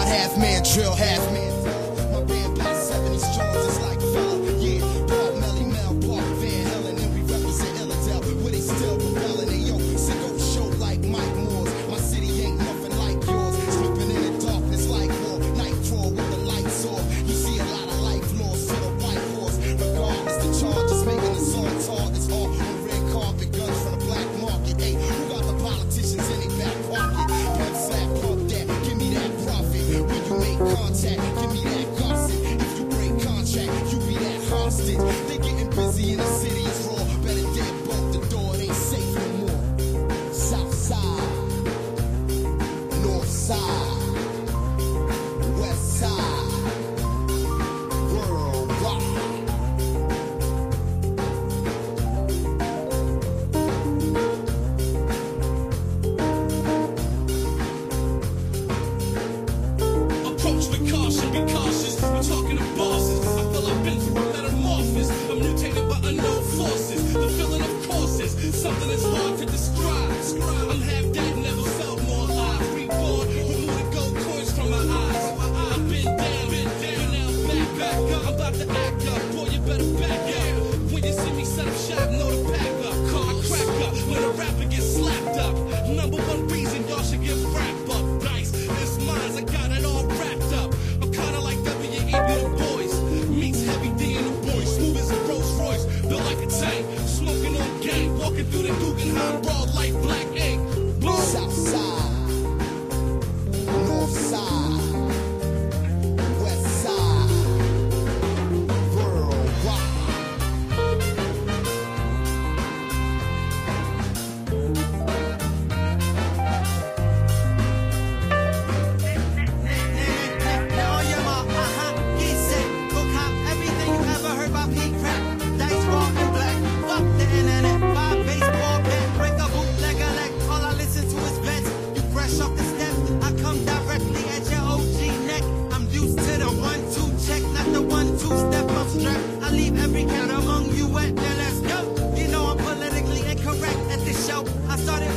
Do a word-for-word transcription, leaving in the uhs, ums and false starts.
God, half man, drill, half man. My band past seventies Jones, it's like fella, yeah. Park Melly Mel, Park Van Helen, and we represent Illidale, where they still rebelling. And yo, sicko show like Mike Moore's. My city ain't nothing like yours. Slipping in the darkness like war. Night crawl with the lights off. You see a lot of life lost to the white horse. Regardless the charges, making the song talk. It's all on red carpet, guns from the black market. Hey, who got the politicians in their back pocket? Pimp slap, pump that, give me that profit. When you make contact, give me that gossip. If you break contract, you be that hostage. They getting busy in the city, it's raw. Better dead bolt the door, it ain't safe no more. South side, north side, west side, worldwide. Approach with caution, be cautious. We're talking to bosses. I feel I've been through a metamorphosis. I'm mutated by unknown forces. The feeling of courses, something that's hard to describe. I'm half dead, never felt more alive. Reborn, remove the gold coins from my eyes. I've been down, been down, now back, back up. I'm about to act up, boy, you better back up. When you see me set up shop, know to pack up. I crack up when a rapper gets slapped up. Number one reason y'all should get wrapped up. Dice, it's mine, I got it all wrapped up. I'm kinda like W E B the boys. Meets Heavy D and the boys. Smooth as a Rolls Royce, built like a tank. Smoking on gang, walking through the Guggenheim, raw like black ink. Boom. South side, north side, west side, worldwide. Now on your mark, uh-huh, get set, go cop everything you ever heard about Pete Crap. Dice raw and black, fuck the internet, buy baseball bat, break a bootleg a leg. All I listen to is vets. You fresh off the step, I come directly at your O G neck. I'm used to the one-two check, not the one-two step up strap. I leave every count among you wet, now let's go. You know I'm politically incorrect at this show. I started